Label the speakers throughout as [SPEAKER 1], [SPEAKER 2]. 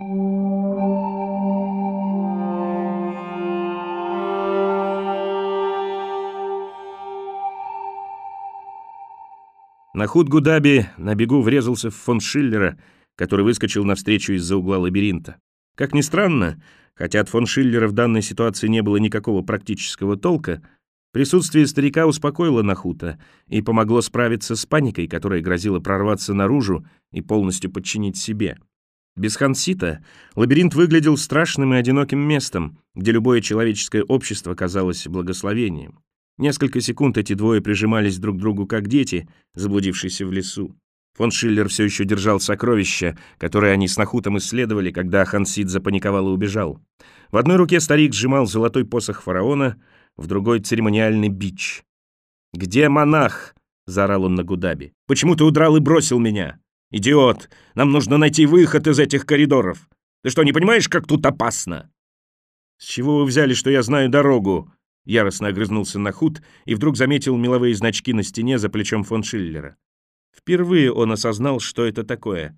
[SPEAKER 1] Нахут Гудаби на бегу врезался в фон Шиллера, который выскочил навстречу из-за угла лабиринта. Как ни странно, хотя от фон Шиллера в данной ситуации не было никакого практического толка, присутствие старика успокоило Нахута и помогло справиться с паникой, которая грозила прорваться наружу и полностью подчинить себе. Без Хансита лабиринт выглядел страшным и одиноким местом, где любое человеческое общество казалось благословением. Несколько секунд эти двое прижимались друг к другу, как дети, заблудившиеся в лесу. Фон Шиллер все еще держал сокровища, которые они с Нахутом исследовали, когда Хансит запаниковал и убежал. В одной руке старик сжимал золотой посох фараона, в другой — церемониальный бич. «Где монах?» — заорал он на Гудаби. «Почему ты удрал и бросил меня? Идиот! Нам нужно найти выход из этих коридоров! Ты что, не понимаешь, как тут опасно?» «С чего вы взяли, что я знаю дорогу?» Яростно огрызнулся Нахут и вдруг заметил меловые значки на стене за плечом фон Шиллера. Впервые он осознал, что это такое.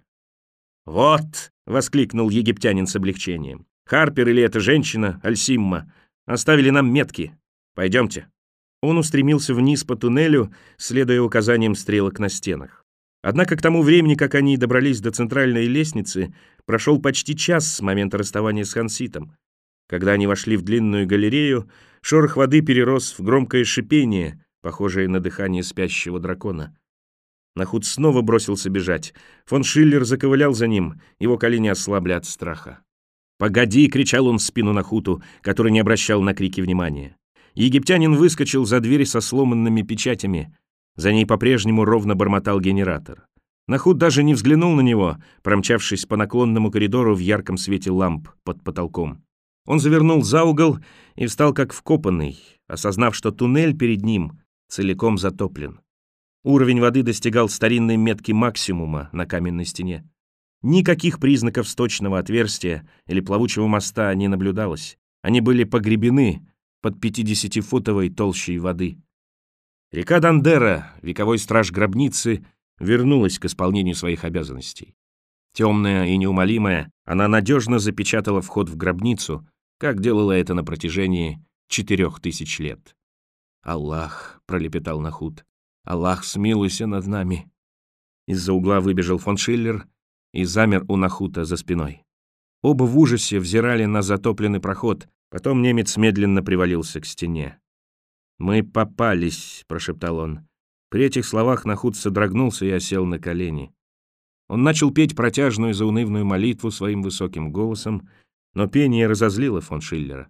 [SPEAKER 1] «Вот!» — воскликнул египтянин с облегчением. «Харпер или эта женщина, Альсимма, оставили нам метки. Пойдемте». Он устремился вниз по туннелю, следуя указаниям стрелок на стенах. Однако к тому времени, как они добрались до центральной лестницы, прошел почти час с момента расставания с Ханситом. Когда они вошли в длинную галерею, шорох воды перерос в громкое шипение, похожее на дыхание спящего дракона. Нахут снова бросился бежать. Фон Шиллер заковылял за ним, его колени ослабли от страха. «Погоди!» — кричал он в спину Нахуту, который не обращал на крики внимания. Египтянин выскочил за дверь со сломанными печатями. За ней по-прежнему ровно бормотал генератор. Нахут даже не взглянул на него, промчавшись по наклонному коридору в ярком свете ламп под потолком. Он завернул за угол и встал как вкопанный, осознав, что туннель перед ним целиком затоплен. Уровень воды достигал старинной метки максимума на каменной стене. Никаких признаков сточного отверстия или плавучего моста не наблюдалось. Они были погребены под 50-футовой толщей воды. Река Дандера, вековой страж гробницы, вернулась к исполнению своих обязанностей. Темная и неумолимая, она надежно запечатала вход в гробницу, как делала это на протяжении 4000 лет. «Аллах!» — пролепетал Нахут. «Аллах, смилуйся над нами!» Из-за угла выбежал фон Шиллер и замер у Нахута за спиной. Оба в ужасе взирали на затопленный проход, потом немец медленно привалился к стене. «Мы попались!» — прошептал он. При этих словах Нахут содрогнулся и осел на колени. Он начал петь протяжную заунывную молитву своим высоким голосом, но пение разозлило фон Шиллера.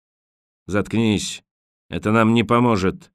[SPEAKER 1] «Заткнись! Это нам не поможет!»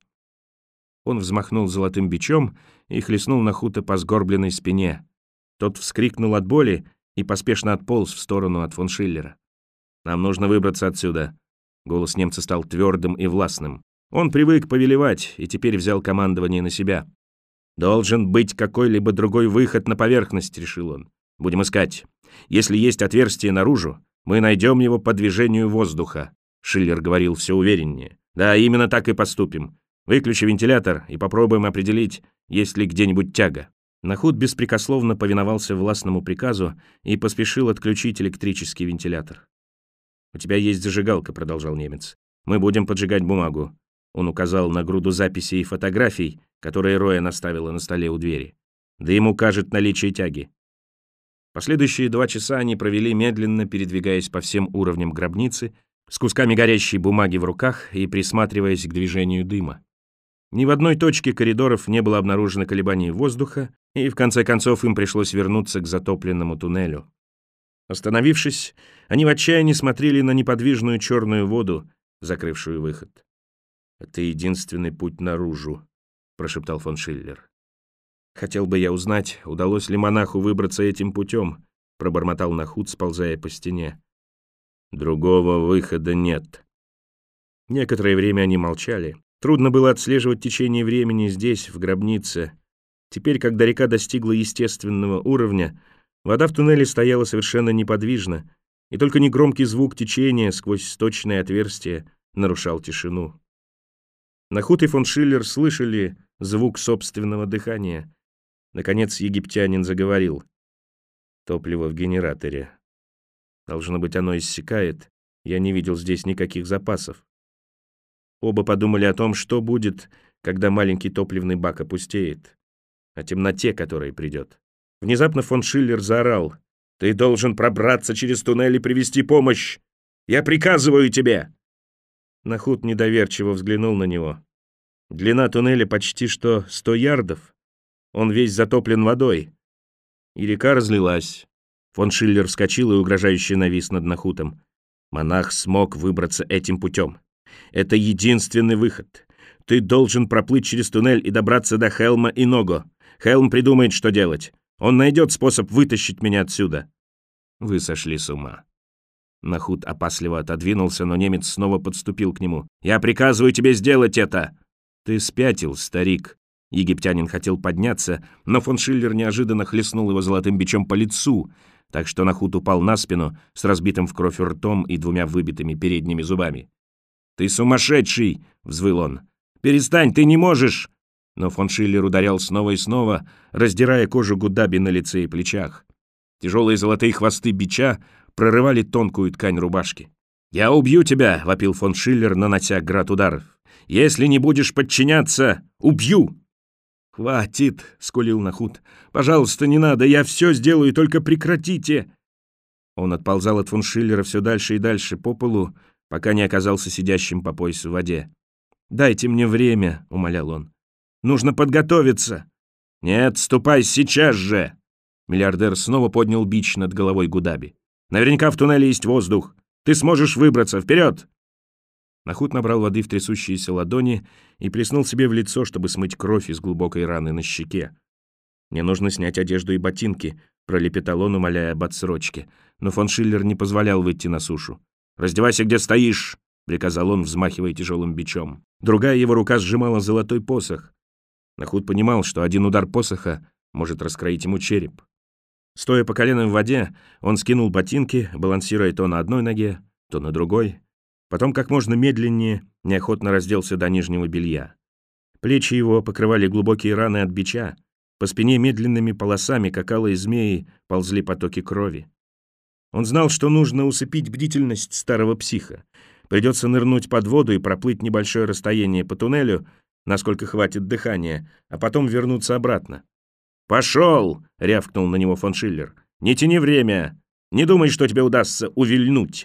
[SPEAKER 1] Он взмахнул золотым бичом и хлестнул Нахута по сгорбленной спине. Тот вскрикнул от боли и поспешно отполз в сторону от фон Шиллера. «Нам нужно выбраться отсюда!» Голос немца стал твердым и властным. Он привык повелевать и теперь взял командование на себя. «Должен быть какой-либо другой выход на поверхность», — решил он. «Будем искать. Если есть отверстие наружу, мы найдем его по движению воздуха», — Шиллер говорил все увереннее. «Да, именно так и поступим. Выключи вентилятор и попробуем определить, есть ли где-нибудь тяга». Нахут беспрекословно повиновался властному приказу и поспешил отключить электрический вентилятор. «У тебя есть зажигалка», — продолжал немец. «Мы будем поджигать бумагу». Он указал на груду записей и фотографий, которые Роя наставила на столе у двери. «Да ему укажет наличие тяги». Последующие 2 часа они провели, медленно передвигаясь по всем уровням гробницы, с кусками горящей бумаги в руках и присматриваясь к движению дыма. Ни в одной точке коридоров не было обнаружено колебаний воздуха, и в конце концов им пришлось вернуться к затопленному туннелю. Остановившись, они в отчаянии смотрели на неподвижную черную воду, закрывшую выход. «Это единственный путь наружу», — прошептал фон Шиллер. «Хотел бы я узнать, удалось ли монаху выбраться этим путем», — пробормотал Нахут, сползая по стене. «Другого выхода нет». Некоторое время они молчали. Трудно было отслеживать течение времени здесь, в гробнице. Теперь, когда река достигла естественного уровня, вода в туннеле стояла совершенно неподвижно, и только негромкий звук течения сквозь сточное отверстие нарушал тишину. Нахут и фон Шиллер слышали звук собственного дыхания. Наконец египтянин заговорил. «Топливо в генераторе. Должно быть, оно иссякает. Я не видел здесь никаких запасов. Оба подумали о том, что будет, когда маленький топливный бак опустеет, о темноте, которая придет. Внезапно фон Шиллер заорал: «Ты должен пробраться через туннель и привести помощь! Я приказываю тебе!» Нахут недоверчиво взглянул на него. Длина туннеля почти что 100 ярдов. Он весь затоплен водой. И река разлилась. Фон Шиллер вскочил и угрожающе навис над Нахутом. Монах смог выбраться этим путем. Это единственный выход. Ты должен проплыть через туннель и добраться до Хелма и Ного. Хелм придумает, что делать. Он найдет способ вытащить меня отсюда. Вы сошли с ума. Нахут опасливо отодвинулся, но немец снова подступил к нему. «Я приказываю тебе сделать это!» «Ты спятил, старик!» Египтянин хотел подняться, но фон Шиллер неожиданно хлестнул его золотым бичом по лицу, так что Нахут упал на спину с разбитым в кровь ртом и 2 выбитыми передними зубами. «Ты сумасшедший!» — взвыл он. «Перестань, ты не можешь!» Но фон Шиллер ударял снова и снова, раздирая кожу Гудаби на лице и плечах. Тяжелые золотые хвосты бича прорывали тонкую ткань рубашки. «Я убью тебя!» — вопил фон Шиллер, нанося град ударов. «Если не будешь подчиняться, убью!» «Хватит!» — скулил Нахут. «Пожалуйста, не надо, я все сделаю, только прекратите!» Он отползал от фон Шиллера все дальше и дальше по полу, пока не оказался сидящим по пояс в воде. «Дайте мне время», — умолял он. «Нужно подготовиться». «Нет, ступай сейчас же!» Миллиардер снова поднял бич над головой Гудаби. «Наверняка в туннеле есть воздух. Ты сможешь выбраться. Вперед!» Нахут набрал воды в трясущиеся ладони и плеснул себе в лицо, чтобы смыть кровь из глубокой раны на щеке. «Мне нужно снять одежду и ботинки», — пролепетал он, умоляя об отсрочке. Но фон Шиллер не позволял выйти на сушу. «Раздевайся, где стоишь!» — приказал он, взмахивая тяжелым бичом. Другая его рука сжимала золотой посох. Нахут понимал, что один удар посоха может раскроить ему череп. Стоя по колено в воде, он скинул ботинки, балансируя то на одной ноге, то на другой. Потом как можно медленнее, неохотно разделся до нижнего белья. Плечи его покрывали глубокие раны от бича. По спине медленными полосами, как алые змеи, ползли потоки крови. Он знал, что нужно усыпить бдительность старого психа. Придется нырнуть под воду и проплыть небольшое расстояние по туннелю, насколько хватит дыхания, а потом вернуться обратно. «Пошел!» — рявкнул на него фон Шиллер. «Не тяни время! Не думай, что тебе удастся увильнуть!»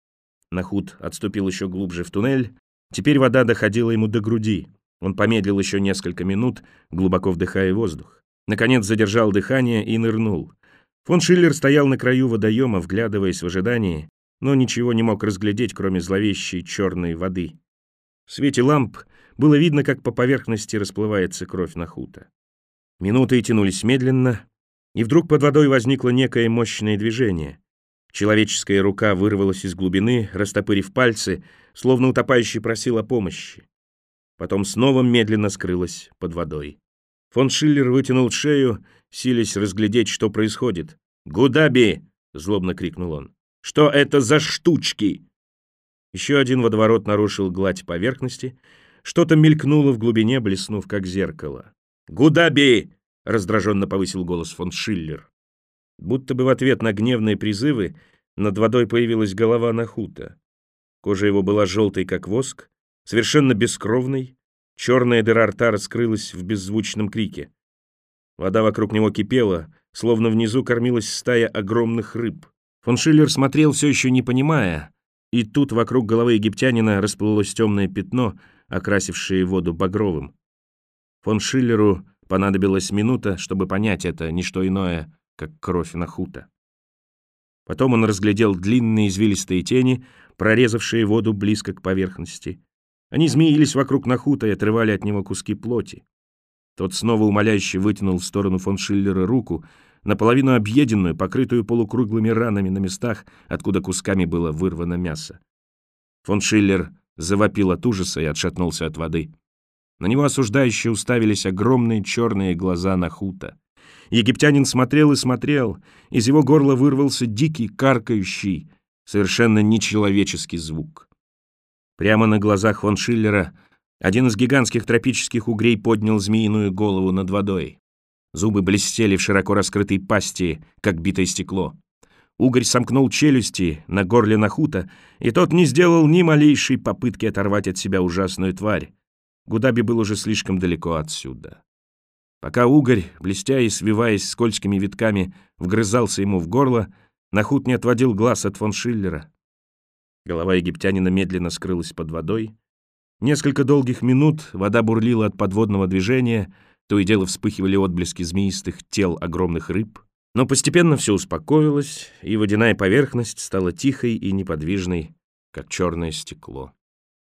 [SPEAKER 1] Нахут отступил еще глубже в туннель. Теперь вода доходила ему до груди. Он помедлил еще несколько минут, глубоко вдыхая воздух. Наконец задержал дыхание и нырнул. Фон Шиллер стоял на краю водоема, вглядываясь в ожидании, но ничего не мог разглядеть, кроме зловещей черной воды. В свете ламп было видно, как по поверхности расплывается кровь Нахута. Минуты тянулись медленно, и вдруг под водой возникло некое мощное движение. Человеческая рука вырвалась из глубины, растопырив пальцы, словно утопающий просил о помощи. Потом снова медленно скрылась под водой. Фон Шиллер вытянул шею, силясь разглядеть, что происходит. «Гудаби!» — злобно крикнул он. «Что это за штучки?» Еще один водоворот нарушил гладь поверхности. Что-то мелькнуло в глубине, блеснув как зеркало. «Гудаби!» — раздраженно повысил голос фон Шиллер. Будто бы в ответ на гневные призывы над водой появилась голова Нахута. Кожа его была желтой, как воск, совершенно бескровной. Черная дыра рта раскрылась в беззвучном крике. Вода вокруг него кипела, словно внизу кормилась стая огромных рыб. Фон Шиллер смотрел, все еще не понимая, и тут вокруг головы египтянина расплылось темное пятно, окрасившее воду багровым. Фон Шиллеру понадобилась минута, чтобы понять это, не что иное, как кровь Нахута. Потом он разглядел длинные извилистые тени, прорезавшие воду близко к поверхности. Они змеились вокруг Нахута и отрывали от него куски плоти. Тот снова умоляюще вытянул в сторону фон Шиллера руку, наполовину объеденную, покрытую полукруглыми ранами на местах, откуда кусками было вырвано мясо. Фон Шиллер завопил от ужаса и отшатнулся от воды. На него осуждающе уставились огромные черные глаза Нахута. Египтянин смотрел и смотрел, из его горла вырвался дикий, каркающий, совершенно нечеловеческий звук. Прямо на глазах фон Шиллера один из гигантских тропических угрей поднял змеиную голову над водой. Зубы блестели в широко раскрытой пасти, как битое стекло. Угорь сомкнул челюсти на горле Нахута, и тот не сделал ни малейшей попытки оторвать от себя ужасную тварь. Гудаби был уже слишком далеко отсюда. Пока угорь, блестя и свиваясь скользкими витками, вгрызался ему в горло, Нахут не отводил глаз от фон Шиллера. Голова египтянина медленно скрылась под водой. Несколько долгих минут вода бурлила от подводного движения, то и дело вспыхивали отблески змеистых тел огромных рыб. Но постепенно все успокоилось, и водяная поверхность стала тихой и неподвижной, как черное стекло.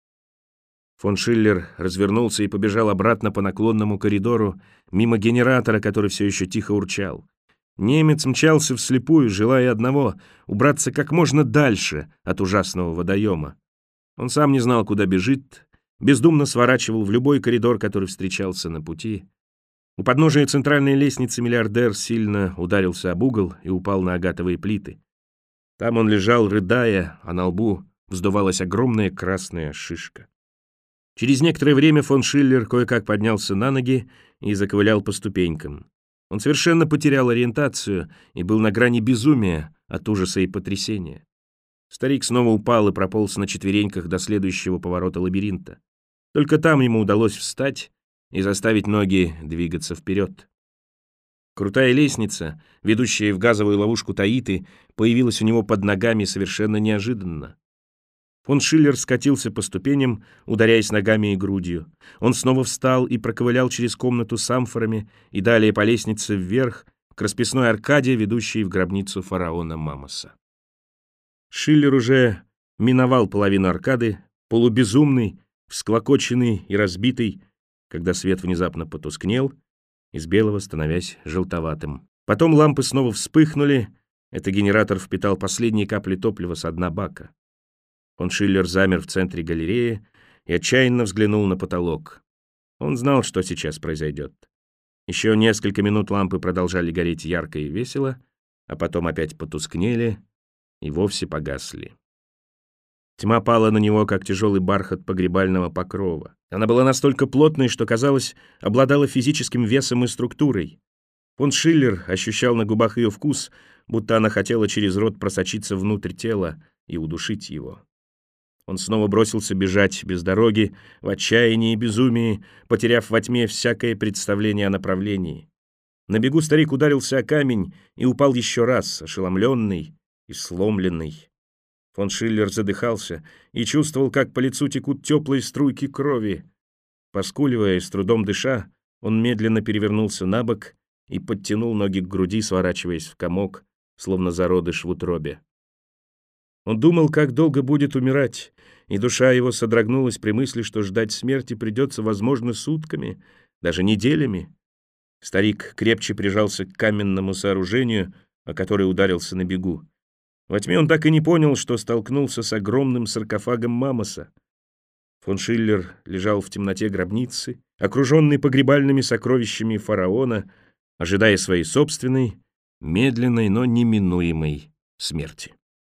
[SPEAKER 1] Фон Шиллер развернулся и побежал обратно по наклонному коридору, мимо генератора, который все еще тихо урчал. Немец мчался вслепую, желая одного — убраться как можно дальше от ужасного водоема. Он сам не знал, куда бежит, бездумно сворачивал в любой коридор, который встречался на пути. У подножия центральной лестницы миллиардер сильно ударился об угол и упал на агатовые плиты. Там он лежал, рыдая, а на лбу вздувалась огромная красная шишка. Через некоторое время фон Шиллер кое-как поднялся на ноги и заковылял по ступенькам. Он совершенно потерял ориентацию и был на грани безумия от ужаса и потрясения. Старик снова упал и прополз на четвереньках до следующего поворота лабиринта. Только там ему удалось встать и заставить ноги двигаться вперед. Крутая лестница, ведущая в газовую ловушку Таиты, появилась у него под ногами совершенно неожиданно. Фон Шиллер скатился по ступеням, ударяясь ногами и грудью. Он снова встал и проковылял через комнату с амфорами и далее по лестнице вверх к расписной аркаде, ведущей в гробницу фараона Мамоса. Шиллер уже миновал половину аркады, полубезумный, всклокоченный и разбитый, когда свет внезапно потускнел, из белого становясь желтоватым. Потом лампы снова вспыхнули, это генератор впитал последние капли топлива с дна бака. Фон Шиллер замер в центре галереи и отчаянно взглянул на потолок. Он знал, что сейчас произойдет. Еще несколько минут лампы продолжали гореть ярко и весело, а потом опять потускнели и вовсе погасли. Тьма пала на него, как тяжелый бархат погребального покрова. Она была настолько плотной, что, казалось, обладала физическим весом и структурой. Фон Шиллер ощущал на губах ее вкус, будто она хотела через рот просочиться внутрь тела и удушить его. Он снова бросился бежать без дороги, в отчаянии и безумии, потеряв во тьме всякое представление о направлении. На бегу старик ударился о камень и упал еще раз, ошеломленный и сломленный. Фон Шиллер задыхался и чувствовал, как по лицу текут теплые струйки крови. Поскуливая и с трудом дыша, он медленно перевернулся на бок и подтянул ноги к груди, сворачиваясь в комок, словно зародыш в утробе. Он думал, как долго будет умирать, и душа его содрогнулась при мысли, что ждать смерти придется, возможно, сутками, даже неделями. Старик крепче прижался к каменному сооружению, о которое ударился на бегу. Во тьме он так и не понял, что столкнулся с огромным саркофагом Мамоса. Фон Шиллер лежал в темноте гробницы, окруженный погребальными сокровищами фараона, ожидая своей собственной, медленной, но неминуемой смерти.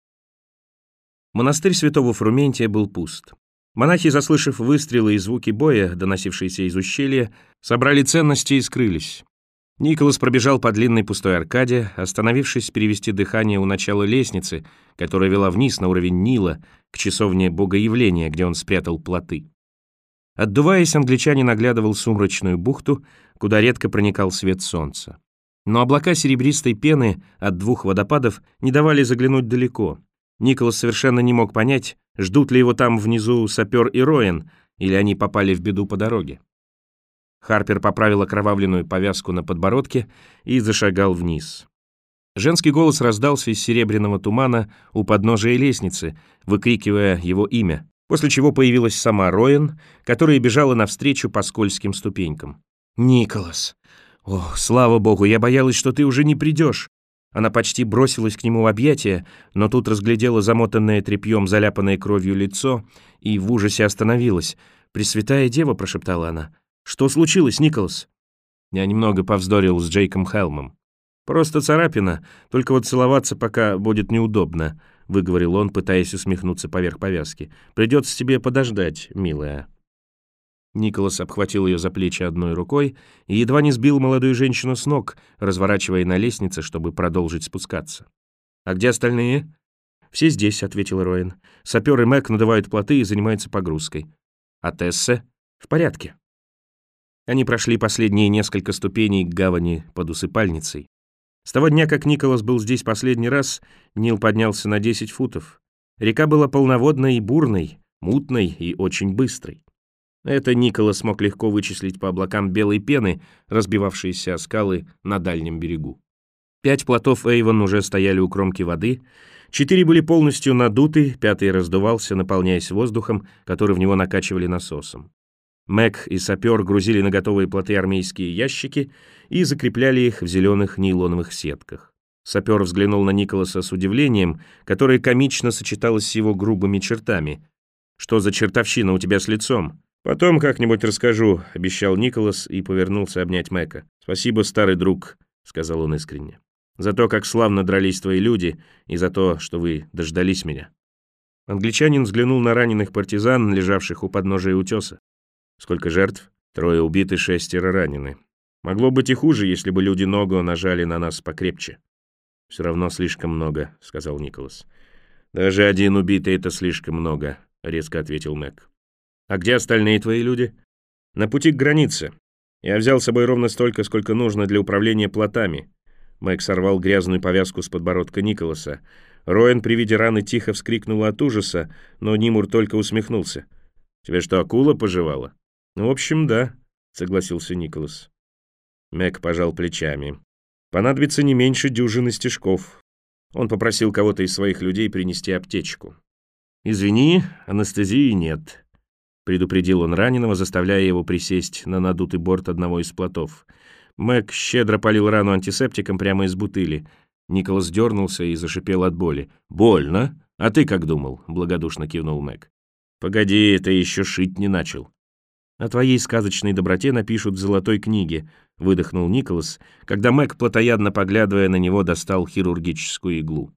[SPEAKER 1] Монастырь святого Фрументия был пуст. Монахи, заслышав выстрелы и звуки боя, доносившиеся из ущелья, собрали ценности и скрылись. Николас пробежал по длинной пустой аркаде, остановившись перевести дыхание у начала лестницы, которая вела вниз на уровень Нила, к часовне Богоявления, где он спрятал плоты. Отдуваясь, англичанин оглядывал сумрачную бухту, куда редко проникал свет солнца. Но облака серебристой пены от двух водопадов не давали заглянуть далеко. Николас совершенно не мог понять, ждут ли его там внизу сапер и Роэн, или они попали в беду по дороге. Харпер поправил окровавленную повязку на подбородке и зашагал вниз. Женский голос раздался из серебряного тумана у подножия лестницы, выкрикивая его имя, после чего появилась сама Роэн, которая бежала навстречу по скользким ступенькам. «Николас! О, слава богу, я боялась, что ты уже не придешь!» Она почти бросилась к нему в объятия, но тут разглядела замотанное тряпьем, заляпанное кровью лицо и в ужасе остановилась. «Пресвятая Дева!» — прошептала она. «Что случилось, Николас?» Я немного повздорил с Джейком Хелмом. «Просто царапина, только вот целоваться пока будет неудобно», — выговорил он, пытаясь усмехнуться поверх повязки. «Придется тебе подождать, милая». Николас обхватил ее за плечи одной рукой и едва не сбил молодую женщину с ног, разворачивая на лестнице, чтобы продолжить спускаться. «А где остальные?» «Все здесь», — ответил Роэн. «Сапер и Мэг надувают плоты и занимаются погрузкой. А Тесса?» «В порядке». Они прошли последние несколько ступеней к гавани под усыпальницей. С того дня, как Николас был здесь последний раз, Нил поднялся на 10 футов. Река была полноводной и бурной, мутной и очень быстрой. Это Николас смог легко вычислить по облакам белой пены, разбивавшейся о скалы на дальнем берегу. 5 плотов Эйвон уже стояли у кромки воды, 4 были полностью надуты, 5-й раздувался, наполняясь воздухом, который в него накачивали насосом. Мэг и сапер грузили на готовые плоты армейские ящики и закрепляли их в зеленых нейлоновых сетках. Сапер взглянул на Николаса с удивлением, которое комично сочеталось с его грубыми чертами. «Что за чертовщина у тебя с лицом?» «Потом как-нибудь расскажу», — обещал Николас и повернулся обнять Мэка. «Спасибо, старый друг», — сказал он искренне. «За то, как славно дрались твои люди, и за то, что вы дождались меня». Англичанин взглянул на раненых партизан, лежавших у подножия утеса. «Сколько жертв?» 3 убиты, 6 ранены. Могло быть и хуже, если бы люди ногу нажали на нас покрепче». «Все равно слишком много», — сказал Николас. «Даже 1 убитый — это слишком много», — резко ответил Мэг. «А где остальные твои люди?» «На пути к границе. Я взял с собой ровно столько, сколько нужно для управления плотами». Мэг сорвал грязную повязку с подбородка Николаса. Роэн при виде раны тихо вскрикнул от ужаса, но Нимур только усмехнулся. «Тебе что, акула пожевала?» «В общем, да», — согласился Николас. Мэг пожал плечами. «Понадобится не меньше дюжины стежков». Он попросил кого-то из своих людей принести аптечку. «Извини, анестезии нет», — предупредил он раненого, заставляя его присесть на надутый борт одного из плотов. Мэг щедро полил рану антисептиком прямо из бутыли. Николас дернулся и зашипел от боли. «Больно? А ты как думал?» — благодушно кивнул Мэг. «Погоди, ты еще шить не начал». «О твоей сказочной доброте напишут в золотой книге», — выдохнул Николас, когда Мэг, плотоядно поглядывая на него, достал хирургическую иглу.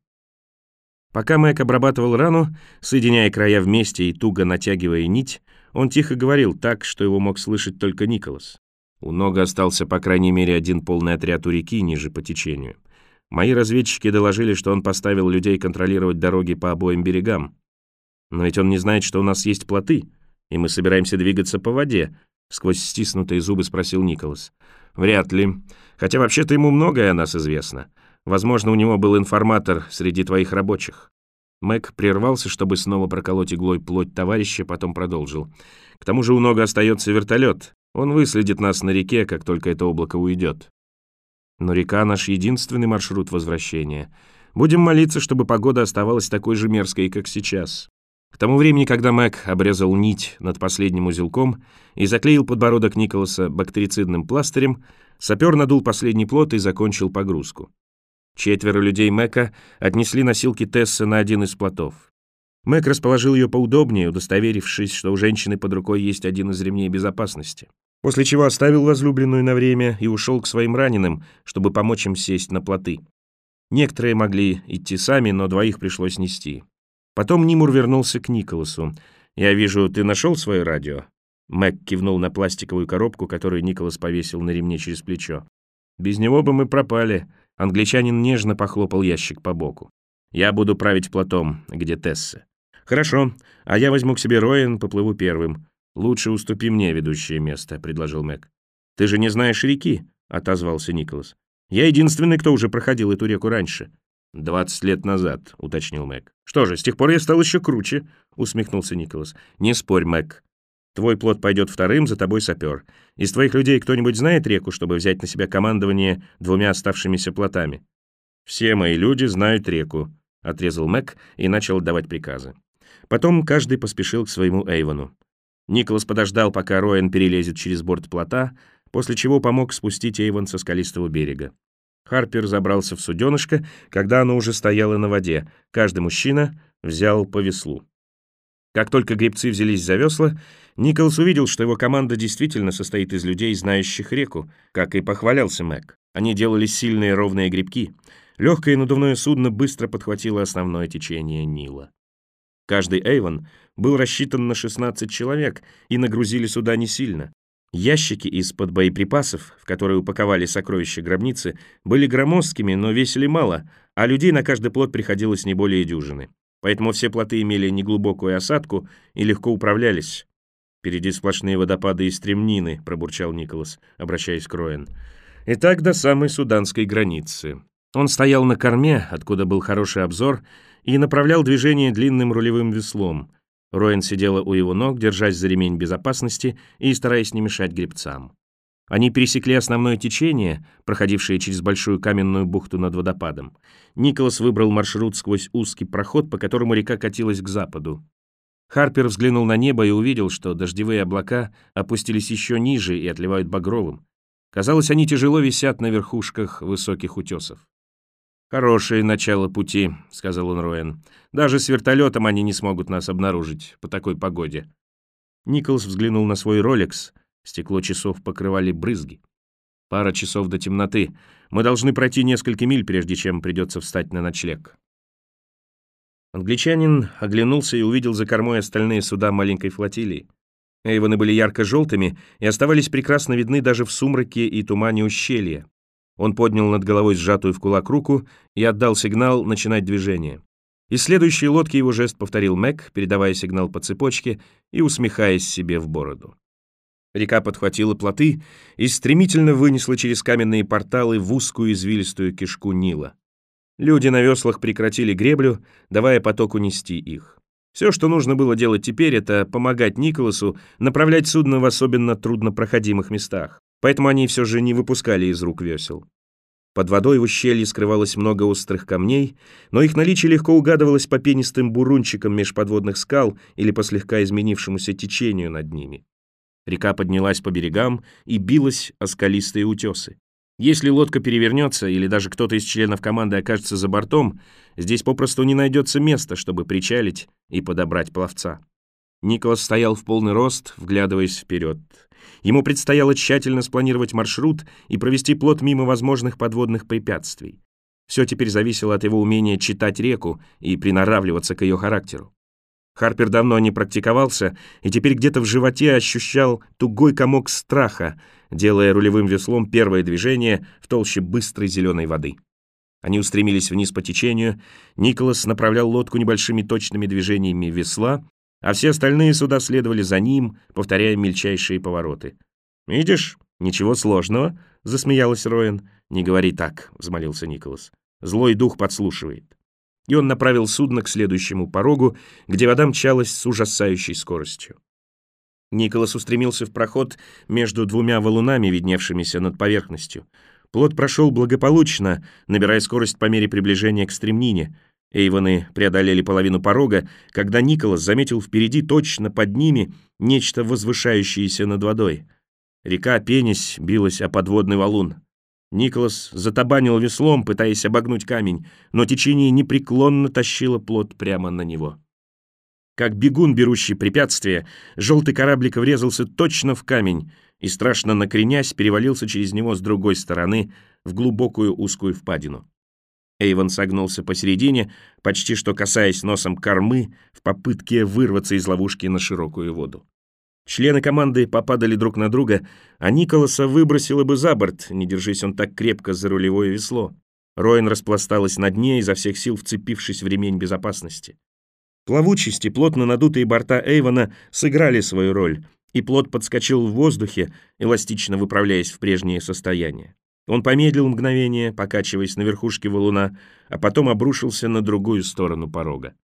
[SPEAKER 1] Пока Мэг обрабатывал рану, соединяя края вместе и туго натягивая нить, он тихо говорил так, что его мог слышать только Николас. У нога остался по крайней мере 1 полный отряд у реки ниже по течению. Мои разведчики доложили, что он поставил людей контролировать дороги по обоим берегам. Но ведь он не знает, что у нас есть плоты, и мы собираемся двигаться по воде, сквозь стиснутые зубы спросил Николас. Вряд ли. Хотя вообще-то ему многое о нас известно. Возможно, у него был информатор среди твоих рабочих. Мэг прервался, чтобы снова проколоть иглой плоть товарища, потом продолжил. К тому же у нога остается вертолет. Он выследит нас на реке, как только это облако уйдет. Но река — наш единственный маршрут возвращения. Будем молиться, чтобы погода оставалась такой же мерзкой, как сейчас. К тому времени, когда Мэг обрезал нить над последним узелком и заклеил подбородок Николаса бактерицидным пластырем, сапер надул последний плот и закончил погрузку. 4 людей Мэка отнесли носилки Тессы на один из плотов. Мэг расположил ее поудобнее, удостоверившись, что у женщины под рукой есть один из ремней безопасности. После чего оставил возлюбленную на время и ушел к своим раненым, чтобы помочь им сесть на плоты. Некоторые могли идти сами, но 2 пришлось нести. Потом Нимур вернулся к Николасу. «Я вижу, ты нашел свое радио?» Мэг кивнул на пластиковую коробку, которую Николас повесил на ремне через плечо. «Без него бы мы пропали». Англичанин нежно похлопал ящик по боку. «Я буду править плотом, где Тесса». «Хорошо, а я возьму к себе Роэн, поплыву первым. Лучше уступи мне ведущее место», — предложил Мэг. «Ты же не знаешь реки», — отозвался Николас. «Я единственный, кто уже проходил эту реку раньше». 20 лет назад», — уточнил Мэг. «Что же, с тех пор я стал еще круче», — усмехнулся Николас. «Не спорь, Мэг. Твой плот пойдет вторым, за тобой сапер. Из твоих людей кто-нибудь знает реку, чтобы взять на себя командование 2 оставшимися плотами?» «Все мои люди знают реку», — отрезал Мэг и начал давать приказы. Потом каждый поспешил к своему Эйвону. Николас подождал, пока Роэн перелезет через борт плота, после чего помог спустить Эйвон со скалистого берега. Харпер забрался в суденышко, когда оно уже стояло на воде. Каждый мужчина взял по веслу. Как только гребцы взялись за весла, Николас увидел, что его команда действительно состоит из людей, знающих реку, как и похвалялся Мэг. Они делали сильные ровные гребки. Легкое надувное судно быстро подхватило основное течение Нила. Каждый Эйвон был рассчитан на 16 человек, и нагрузили суда не сильно. Ящики из-под боеприпасов, в которые упаковали сокровища гробницы, были громоздкими, но весили мало, а людей на каждый плот приходилось не более дюжины. Поэтому все плоты имели неглубокую осадку и легко управлялись. «Впереди сплошные водопады и стремнины», — пробурчал Николас, обращаясь к Роэн. «И так до самой суданской границы». Он стоял на корме, откуда был хороший обзор, и направлял движение длинным рулевым веслом. Роэн сидела у его ног, держась за ремень безопасности и стараясь не мешать гребцам. Они пересекли основное течение, проходившее через большую каменную бухту над водопадом. Николас выбрал маршрут сквозь узкий проход, по которому река катилась к западу. Харпер взглянул на небо и увидел, что дождевые облака опустились еще ниже и отливают багровым. Казалось, они тяжело висят на верхушках высоких утесов. «Хорошее начало пути», — сказал он Роэн. «Даже с вертолетом они не смогут нас обнаружить по такой погоде». Николас взглянул на свой Ролекс. Стекло часов покрывали брызги. «Пара часов до темноты. Мы должны пройти несколько миль, прежде чем придется встать на ночлег». Англичанин оглянулся и увидел за кормой остальные суда маленькой флотилии. Эйвоны были ярко-желтыми и оставались прекрасно видны даже в сумраке и тумане ущелья. Он поднял над головой сжатую в кулак руку и отдал сигнал начинать движение. Из следующей лодки его жест повторил Мэг, передавая сигнал по цепочке и усмехаясь себе в бороду. Река подхватила плоты и стремительно вынесла через каменные порталы в узкую извилистую кишку Нила. Люди на веслах прекратили греблю, давая потоку нести их. Все, что нужно было делать теперь, это помогать Николасу направлять судно в особенно труднопроходимых местах. Поэтому они все же не выпускали из рук весел. Под водой в ущелье скрывалось много острых камней, но их наличие легко угадывалось по пенистым бурунчикам меж подводных скал или по слегка изменившемуся течению над ними. Река поднялась по берегам и билась о скалистые утесы. Если лодка перевернется или даже кто-то из членов команды окажется за бортом, здесь попросту не найдется места, чтобы причалить и подобрать пловца. Николас стоял в полный рост, вглядываясь вперед. Ему предстояло тщательно спланировать маршрут и провести плот мимо возможных подводных препятствий. Все теперь зависело от его умения читать реку и приноравливаться к ее характеру. Харпер давно не практиковался, и теперь где-то в животе ощущал тугой комок страха, делая рулевым веслом первое движение в толще быстрой зеленой воды. Они устремились вниз по течению, Николас направлял лодку небольшими точными движениями весла, а все остальные суда следовали за ним, повторяя мельчайшие повороты. «Видишь, ничего сложного», — засмеялась Роэн. «Не говори так», — взмолился Николас. «Злой дух подслушивает». И он направил судно к следующему порогу, где вода мчалась с ужасающей скоростью. Николас устремился в проход между двумя валунами, видневшимися над поверхностью. Плот прошел благополучно, набирая скорость по мере приближения к стремнине. Эйвоны преодолели половину порога, когда Николас заметил впереди, точно под ними, нечто возвышающееся над водой. Река, пенясь, билась о подводный валун. Николас затабанил веслом, пытаясь обогнуть камень, но течение непреклонно тащило плот прямо на него. Как бегун, берущий препятствие, желтый кораблик врезался точно в камень и, страшно накренясь, перевалился через него с другой стороны в глубокую узкую впадину. Эйвон согнулся посередине, почти что касаясь носом кормы, в попытке вырваться из ловушки на широкую воду. Члены команды попадали друг на друга, а Николаса выбросило бы за борт, не держись он так крепко за рулевое весло. Роэн распласталась на дне, изо всех сил вцепившись в ремень безопасности. Плавучесть и плотно надутые борта Эйвона сыграли свою роль, и плот подскочил в воздухе, эластично выправляясь в прежнее состояние. Он помедлил мгновение, покачиваясь на верхушке валуна, а потом обрушился на другую сторону порога.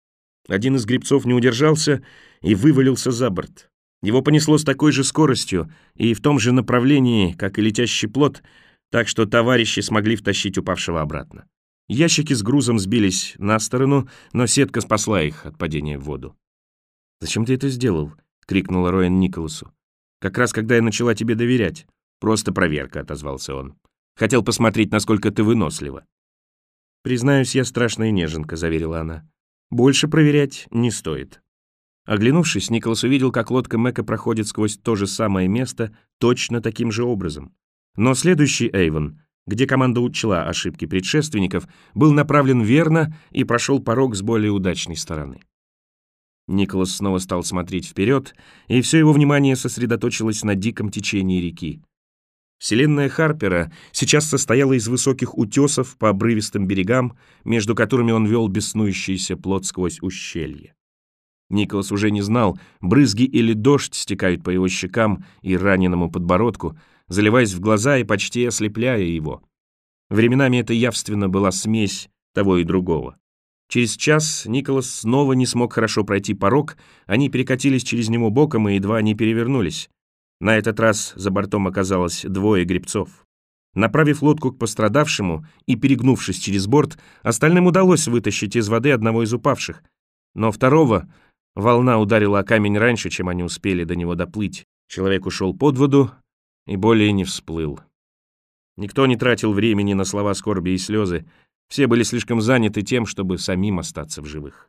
[SPEAKER 1] Один из гребцов не удержался и вывалился за борт. Его понесло с такой же скоростью и в том же направлении, как и летящий плот, так что товарищи смогли втащить упавшего обратно. Ящики с грузом сбились на сторону, но сетка спасла их от падения в воду. «Зачем ты это сделал?» — крикнула Роэн Николасу. «Как раз когда я начала тебе доверять». «Просто проверка», — отозвался он. «Хотел посмотреть, насколько ты вынослива». «Признаюсь, я страшная неженка», — заверила она. «Больше проверять не стоит». Оглянувшись, Николас увидел, как лодка Мэка проходит сквозь то же самое место точно таким же образом. Но следующий Эйвон, где команда учла ошибки предшественников, был направлен верно и прошел порог с более удачной стороны. Николас снова стал смотреть вперед, и все его внимание сосредоточилось на диком течении реки. Вселенная Харпера сейчас состояла из высоких утесов по обрывистым берегам, между которыми он вел беснующийся плот сквозь ущелье. Николас уже не знал, брызги или дождь стекают по его щекам и раненому подбородку, заливаясь в глаза и почти ослепляя его. Временами это явственно была смесь того и другого. Через час Николас снова не смог хорошо пройти порог, они перекатились через него боком и едва не перевернулись. На этот раз за бортом оказалось двое гребцов. Направив лодку к пострадавшему и перегнувшись через борт, остальным удалось вытащить из воды одного из упавших, но второго волна ударила о камень раньше, чем они успели до него доплыть. Человек ушел под воду и более не всплыл. Никто не тратил времени на слова скорби и слезы, все были слишком заняты тем, чтобы самим остаться в живых.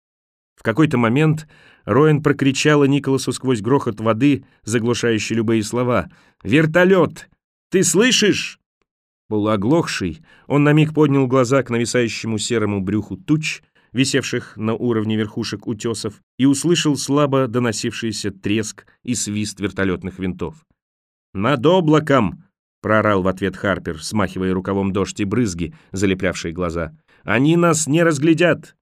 [SPEAKER 1] В какой-то момент Роэн прокричала Николасу сквозь грохот воды, заглушающий любые слова: «Вертолет! Ты слышишь?» Полуоглохший, он на миг поднял глаза к нависающему серому брюху туч, висевших на уровне верхушек утесов, и услышал слабо доносившийся треск и свист вертолетных винтов. «Над облаком!» — проорал в ответ Харпер, смахивая рукавом дождь и брызги, залеплявшие глаза. «Они нас не разглядят!»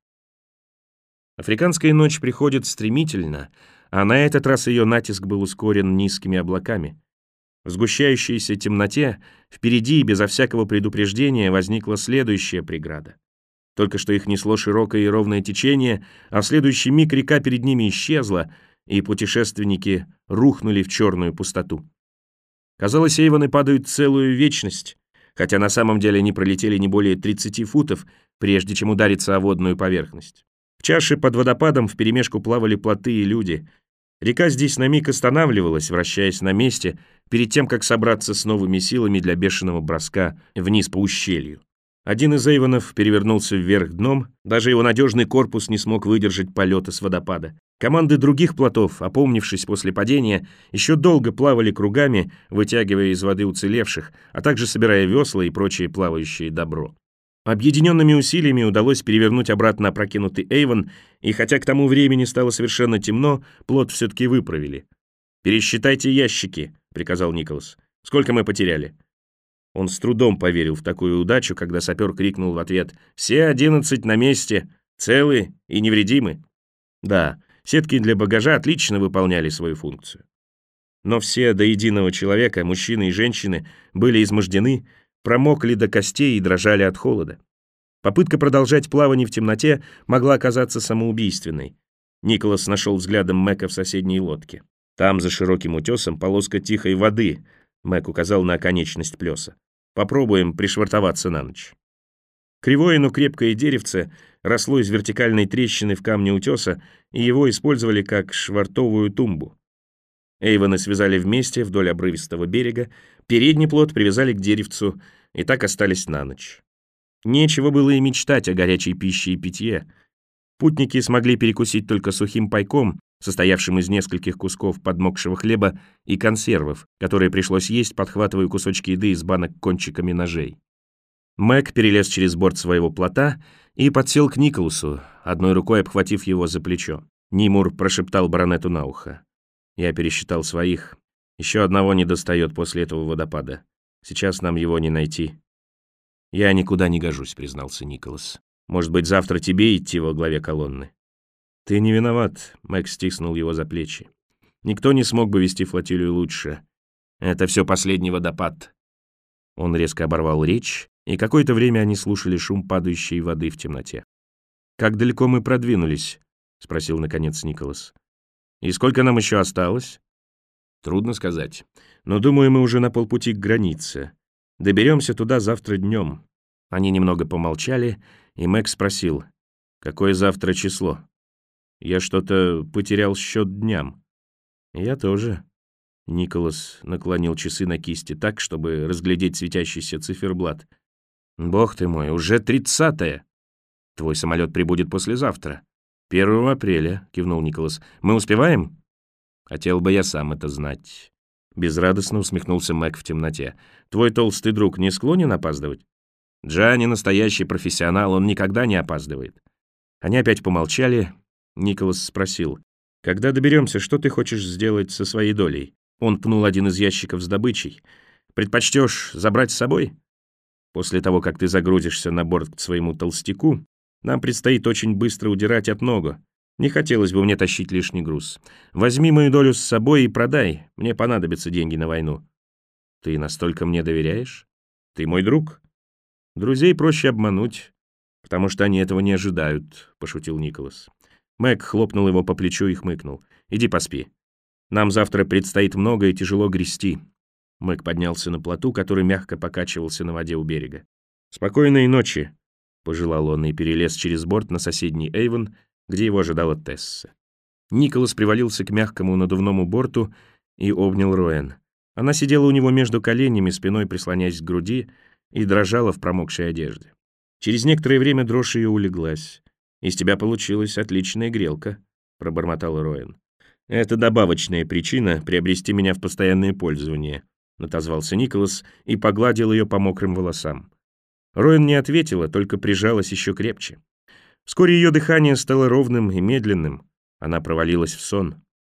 [SPEAKER 1] Африканская ночь приходит стремительно, а на этот раз ее натиск был ускорен низкими облаками. В сгущающейся темноте впереди, безо всякого предупреждения, возникла следующая преграда. Только что их несло широкое и ровное течение, а в следующий миг река перед ними исчезла, и путешественники рухнули в черную пустоту. Казалось, эйвоны падают целую вечность, хотя на самом деле они пролетели не более 30 футов, прежде чем удариться о водную поверхность. В чаше под водопадом вперемешку плавали плоты и люди. Река здесь на миг останавливалась, вращаясь на месте, перед тем, как собраться с новыми силами для бешеного броска вниз по ущелью. Один из эйвонов перевернулся вверх дном, даже его надежный корпус не смог выдержать полета с водопада. Команды других плотов, опомнившись после падения, еще долго плавали кругами, вытягивая из воды уцелевших, а также собирая весла и прочее плавающее добро. Объединенными усилиями удалось перевернуть обратно опрокинутый эйвон, и хотя к тому времени стало совершенно темно, плот все-таки выправили. «Пересчитайте ящики», — приказал Николас. «Сколько мы потеряли?» Он с трудом поверил в такую удачу, когда сапер крикнул в ответ: «Все 11 на месте, целы и невредимы». Да, сетки для багажа отлично выполняли свою функцию. Но все до единого человека, мужчины и женщины, были измождены, промокли до костей и дрожали от холода. Попытка продолжать плавание в темноте могла оказаться самоубийственной. Николас нашел взглядом Мэка в соседней лодке. «Там, за широким утесом, полоска тихой воды», — Мэк указал на оконечность плеса. «Попробуем пришвартоваться на ночь». Кривое, но крепкое деревце росло из вертикальной трещины в камне утеса, и его использовали как швартовую тумбу. Эйвоны связали вместе вдоль обрывистого берега, передний плот привязали к деревцу и так остались на ночь. Нечего было и мечтать о горячей пище и питье. Путники смогли перекусить только сухим пайком, состоявшим из нескольких кусков подмокшего хлеба и консервов, которые пришлось есть, подхватывая кусочки еды из банок кончиками ножей. Мэг перелез через борт своего плота и подсел к Николасу, одной рукой обхватив его за плечо. Нимур прошептал баронету на ухо: «Я пересчитал своих. Еще одного недостает после этого водопада. Сейчас нам его не найти». «Я никуда не гожусь», — признался Николас. «Может быть, завтра тебе идти во главе колонны?» «Ты не виноват», — Мэг стиснул его за плечи. «Никто не смог бы вести флотилию лучше. Это все последний водопад». Он резко оборвал речь, и какое-то время они слушали шум падающей воды в темноте. «Как далеко мы продвинулись?» — спросил наконец Николас. «И сколько нам еще осталось?» «Трудно сказать, но, думаю, мы уже на полпути к границе. Доберемся туда завтра днем». Они немного помолчали, и Мэг спросил: «Какое завтра число?» «Я что-то потерял счет дням». «Я тоже». Николас наклонил часы на кисти так, чтобы разглядеть светящийся циферблат. «Бог ты мой, уже 30-е! Твой самолет прибудет послезавтра». 1 апреля», — кивнул Николас. «Мы успеваем?» «Хотел бы я сам это знать». Безрадостно усмехнулся Мэг в темноте. «Твой толстый друг не склонен опаздывать?» «Джани настоящий профессионал, он никогда не опаздывает». Они опять помолчали, Николас спросил: «Когда доберемся, что ты хочешь сделать со своей долей?» Он пнул один из ящиков с добычей. «Предпочтешь забрать с собой? После того, как ты загрузишься на борт к своему толстяку, нам предстоит очень быстро удирать от Ного. Не хотелось бы мне тащить лишний груз. Возьми мою долю с собой и продай, мне понадобятся деньги на войну». «Ты настолько мне доверяешь? Ты мой друг?» «Друзей проще обмануть, потому что они этого не ожидают», — пошутил Николас. Мэг хлопнул его по плечу и хмыкнул. «Иди поспи. Нам завтра предстоит много и тяжело грести». Мэг поднялся на плоту, который мягко покачивался на воде у берега. «Спокойной ночи», — пожелал он и перелез через борт на соседний Эйвен, где его ожидала Тесса. Николас привалился к мягкому надувному борту и обнял Роэн. Она сидела у него между коленями, спиной прислоняясь к груди, и дрожала в промокшей одежде. Через некоторое время дрожь ее улеглась. «Из тебя получилась отличная грелка», — пробормотал Роэн. «Это добавочная причина приобрести меня в постоянное пользование», — отозвался Николас и погладил ее по мокрым волосам. Роэн не ответила, только прижалась еще крепче. Вскоре ее дыхание стало ровным и медленным. Она провалилась в сон.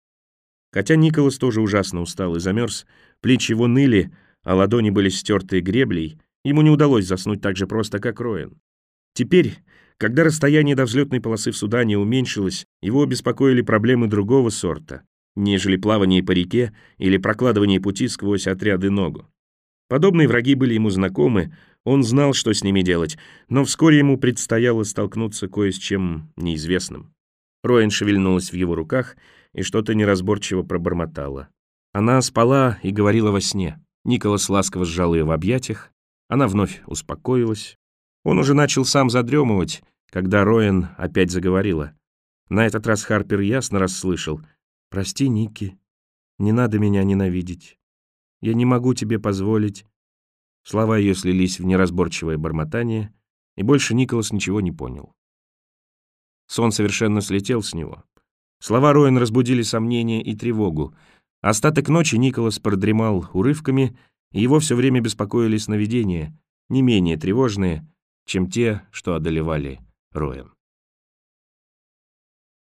[SPEAKER 1] Хотя Николас тоже ужасно устал и замерз, плечи его ныли, а ладони были стерты греблей, ему не удалось заснуть так же просто, как Роэн. Теперь, когда расстояние до взлетной полосы в Судане уменьшилось, его беспокоили проблемы другого сорта, нежели плавание по реке или прокладывание пути сквозь отряды Ногу. Подобные враги были ему знакомы, он знал, что с ними делать, но вскоре ему предстояло столкнуться кое с чем неизвестным. Роэн шевельнулась в его руках и что-то неразборчиво пробормотала. Она спала и говорила во сне. Николас ласково сжал ее в объятиях, она вновь успокоилась. Он уже начал сам задремывать, когда Роэн опять заговорила. На этот раз Харпер ясно расслышал: «Прости, Никки, не надо меня ненавидеть. Я не могу тебе позволить». Слова ее слились в неразборчивое бормотание, и больше Николас ничего не понял. Сон совершенно слетел с него. Слова Роэн разбудили сомнения и тревогу. Остаток ночи Николас продремал урывками, и его все время беспокоили сновидения, не менее тревожные, чем те, что одолевали Роэн.